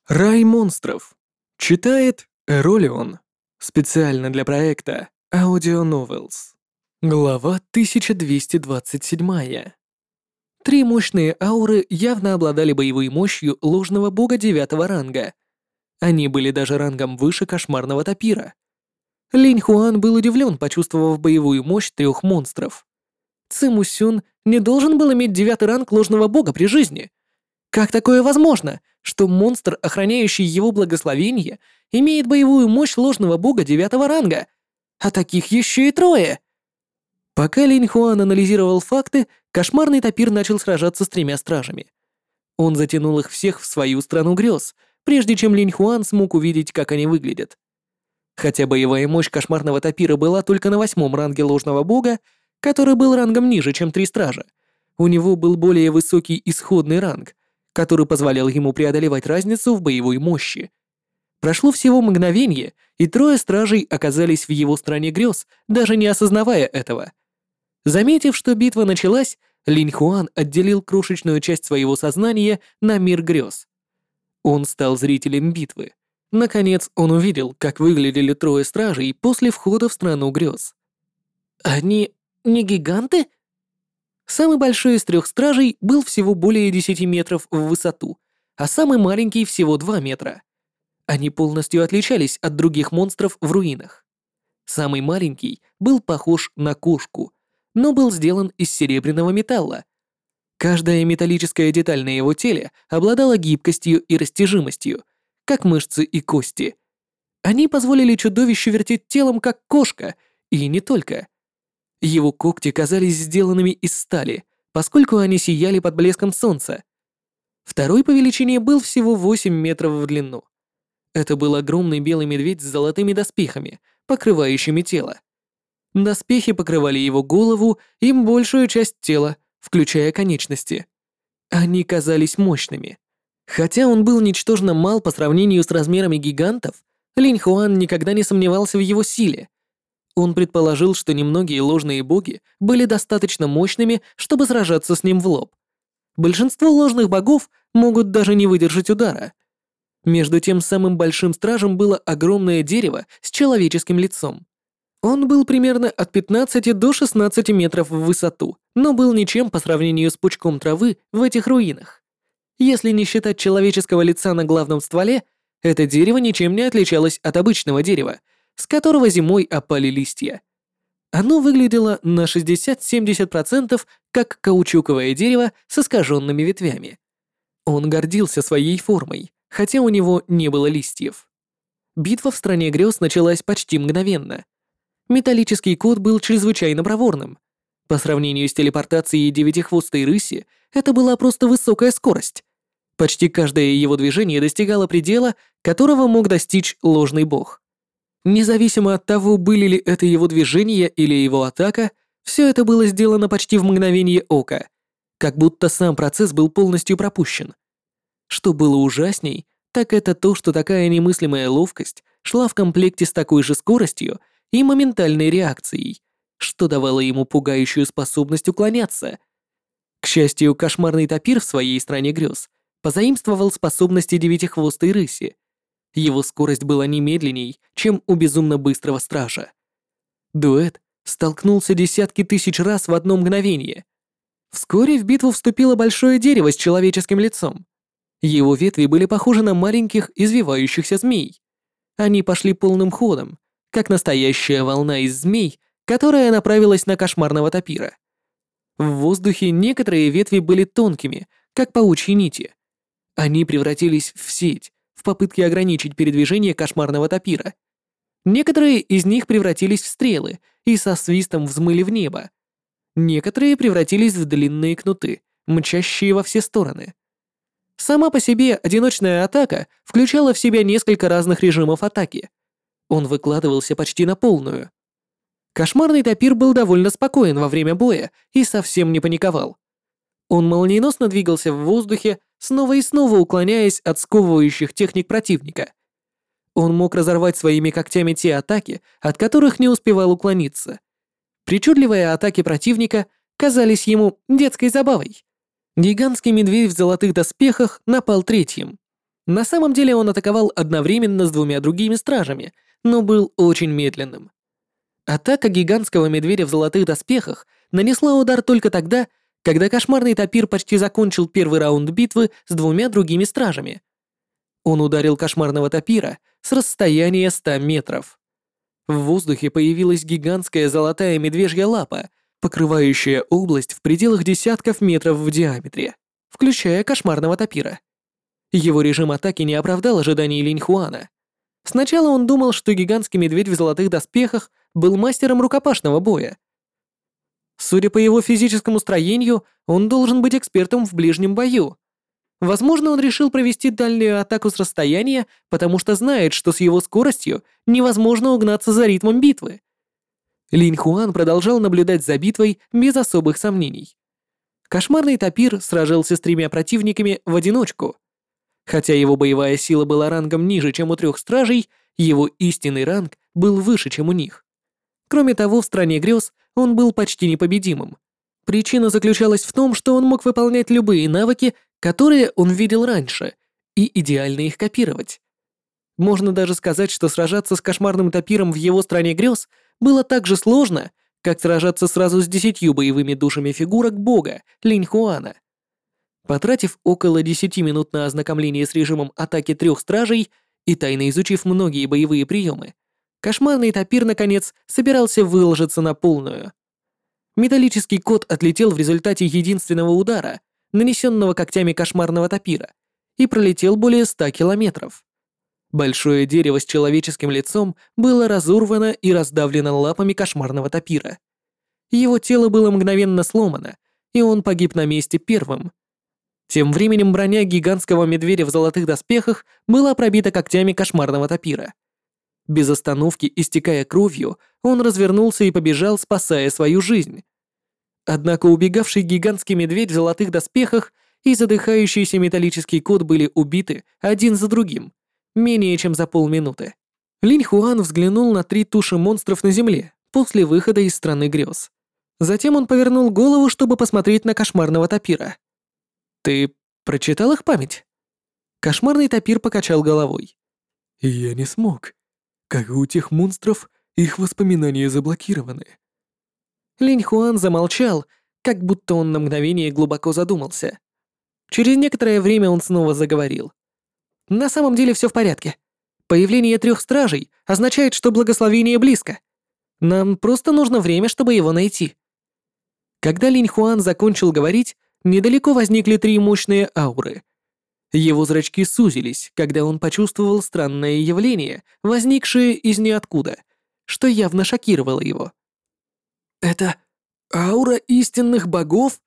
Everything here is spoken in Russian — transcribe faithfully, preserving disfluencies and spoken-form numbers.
Рай монстров. Читает Эролион. Специально для проекта Audio Novels. Глава тысяча двести двадцать семь. Три мощные ауры явно обладали боевой мощью ложного бога девятого ранга. Они были даже рангом выше кошмарного тапира. Линь Хуан был удивлен, почувствовав боевую мощь трех монстров. Циму Сюн не должен был иметь девятый ранг ложного бога при жизни. Как такое возможно, что монстр, охраняющий его благословение, имеет боевую мощь ложного бога девятого ранга? А таких еще и трое! Пока Линь Хуан анализировал факты, кошмарный тапир начал сражаться с тремя стражами. Он затянул их всех в свою страну грез, прежде чем Линь Хуан смог увидеть, как они выглядят. Хотя боевая мощь кошмарного тапира была только на восьмом ранге ложного бога, который был рангом ниже, чем три стража, у него был более высокий исходный ранг, который позволял ему преодолевать разницу в боевой мощи. Прошло всего мгновение, и трое стражей оказались в его стране грез, даже не осознавая этого. Заметив, что битва началась, Линь Хуан отделил крошечную часть своего сознания на мир грез. Он стал зрителем битвы. Наконец он увидел, как выглядели трое стражей после входа в страну грез. «Они не гиганты?» Самый большой из трех стражей был всего более десяти метров в высоту, а самый маленький всего два метра. Они полностью отличались от других монстров в руинах. Самый маленький был похож на кошку, но был сделан из серебряного металла. Каждая металлическая деталь на его теле обладала гибкостью и растяжимостью, как мышцы и кости. Они позволили чудовищу вертеть телом, как кошка, и не только. Его когти казались сделанными из стали, поскольку они сияли под блеском солнца. Второй по величине был всего восемь метров в длину. Это был огромный белый медведь с золотыми доспехами, покрывающими тело. Доспехи покрывали его голову и большую часть тела, включая конечности. Они казались мощными. Хотя он был ничтожно мал по сравнению с размерами гигантов, Линь Хуан никогда не сомневался в его силе. Он предположил, что немногие ложные боги были достаточно мощными, чтобы сражаться с ним в лоб. Большинство ложных богов могут даже не выдержать удара. Между тем самым большим стражем было огромное дерево с человеческим лицом. Он был примерно от пятнадцати до шестнадцати метров в высоту, но был ничем по сравнению с пучком травы в этих руинах. Если не считать человеческого лица на главном стволе, это дерево ничем не отличалось от обычного дерева, с которого зимой опали листья. Оно выглядело на шестьдесят-семьдесят процентов как каучуковое дерево с искаженными ветвями. Он гордился своей формой, хотя у него не было листьев. Битва в стране грез началась почти мгновенно. Металлический кот был чрезвычайно проворным. По сравнению с телепортацией девятихвостой рыси, это была просто высокая скорость. Почти каждое его движение достигало предела, которого мог достичь ложный бог. Независимо от того, были ли это его движения или его атака, все это было сделано почти в мгновение ока, как будто сам процесс был полностью пропущен. Что было ужасней, так это то, что такая немыслимая ловкость шла в комплекте с такой же скоростью и моментальной реакцией, что давало ему пугающую способность уклоняться. К счастью, кошмарный тапир в своей стране грез позаимствовал способности девятихвостой рыси. Его скорость была не медленней, чем у безумно быстрого стража. Дуэт столкнулся десятки тысяч раз в одно мгновение. Вскоре в битву вступило большое дерево с человеческим лицом. Его ветви были похожи на маленьких извивающихся змей. Они пошли полным ходом, как настоящая волна из змей, которая направилась на кошмарного тапира. В воздухе некоторые ветви были тонкими, как паучьи нити. Они превратились в сеть, в попытке ограничить передвижение кошмарного тапира. Некоторые из них превратились в стрелы и со свистом взмыли в небо. Некоторые превратились в длинные кнуты, мчащие во все стороны. Сама по себе одиночная атака включала в себя несколько разных режимов атаки. Он выкладывался почти на полную. Кошмарный тапир был довольно спокоен во время боя и совсем не паниковал. Он молниеносно двигался в воздухе, снова и снова уклоняясь от сковывающих техник противника. Он мог разорвать своими когтями те атаки, от которых не успевал уклониться. Причудливые атаки противника казались ему детской забавой. Гигантский медведь в золотых доспехах напал третьим. На самом деле он атаковал одновременно с двумя другими стражами, но был очень медленным. Атака гигантского медведя в золотых доспехах нанесла удар только тогда, когда кошмарный тапир почти закончил первый раунд битвы с двумя другими стражами. Он ударил кошмарного тапира с расстояния ста метров. В воздухе появилась гигантская золотая медвежья лапа, покрывающая область в пределах десятков метров в диаметре, включая кошмарного тапира. Его режим атаки не оправдал ожиданий Линьхуана. Сначала он думал, что гигантский медведь в золотых доспехах был мастером рукопашного боя. Судя по его физическому строению, он должен быть экспертом в ближнем бою. Возможно, он решил провести дальнюю атаку с расстояния, потому что знает, что с его скоростью невозможно угнаться за ритмом битвы. Линь Хуан продолжал наблюдать за битвой без особых сомнений. Кошмарный тапир сражался с тремя противниками в одиночку. Хотя его боевая сила была рангом ниже, чем у трех стражей, его истинный ранг был выше, чем у них. Кроме того, в стране грез он был почти непобедимым. Причина заключалась в том, что он мог выполнять любые навыки, которые он видел раньше, и идеально их копировать. Можно даже сказать, что сражаться с кошмарным тапиром в его стране грез было так же сложно, как сражаться сразу с десятью боевыми душами фигурок бога Линь Хуана. Потратив около десяти минут на ознакомление с режимом атаки трех стражей и тайно изучив многие боевые приемы, кошмарный тапир, наконец, собирался выложиться на полную. Металлический кот отлетел в результате единственного удара, нанесенного когтями кошмарного тапира, и пролетел более ста километров. Большое дерево с человеческим лицом было разорвано и раздавлено лапами кошмарного тапира. Его тело было мгновенно сломано, и он погиб на месте первым. Тем временем броня гигантского медведя в золотых доспехах была пробита когтями кошмарного тапира. Без остановки, истекая кровью, он развернулся и побежал, спасая свою жизнь. Однако убегавший гигантский медведь в золотых доспехах и задыхающийся металлический кот были убиты один за другим, менее чем за полминуты. Линь Хуан взглянул на три туши монстров на земле после выхода из страны грез. Затем он повернул голову, чтобы посмотреть на кошмарного тапира. «Ты прочитал их память?» Кошмарный тапир покачал головой. «Я не смог. Как и у тех монстров, их воспоминания заблокированы». Линь Хуан замолчал, как будто он на мгновение глубоко задумался. Через некоторое время он снова заговорил. «На самом деле все в порядке. Появление трех стражей означает, что благословение близко. Нам просто нужно время, чтобы его найти». Когда Линь Хуан закончил говорить, недалеко возникли три мощные ауры. Его зрачки сузились, когда он почувствовал странное явление, возникшее из ниоткуда, что явно шокировало его. «Это аура истинных богов?»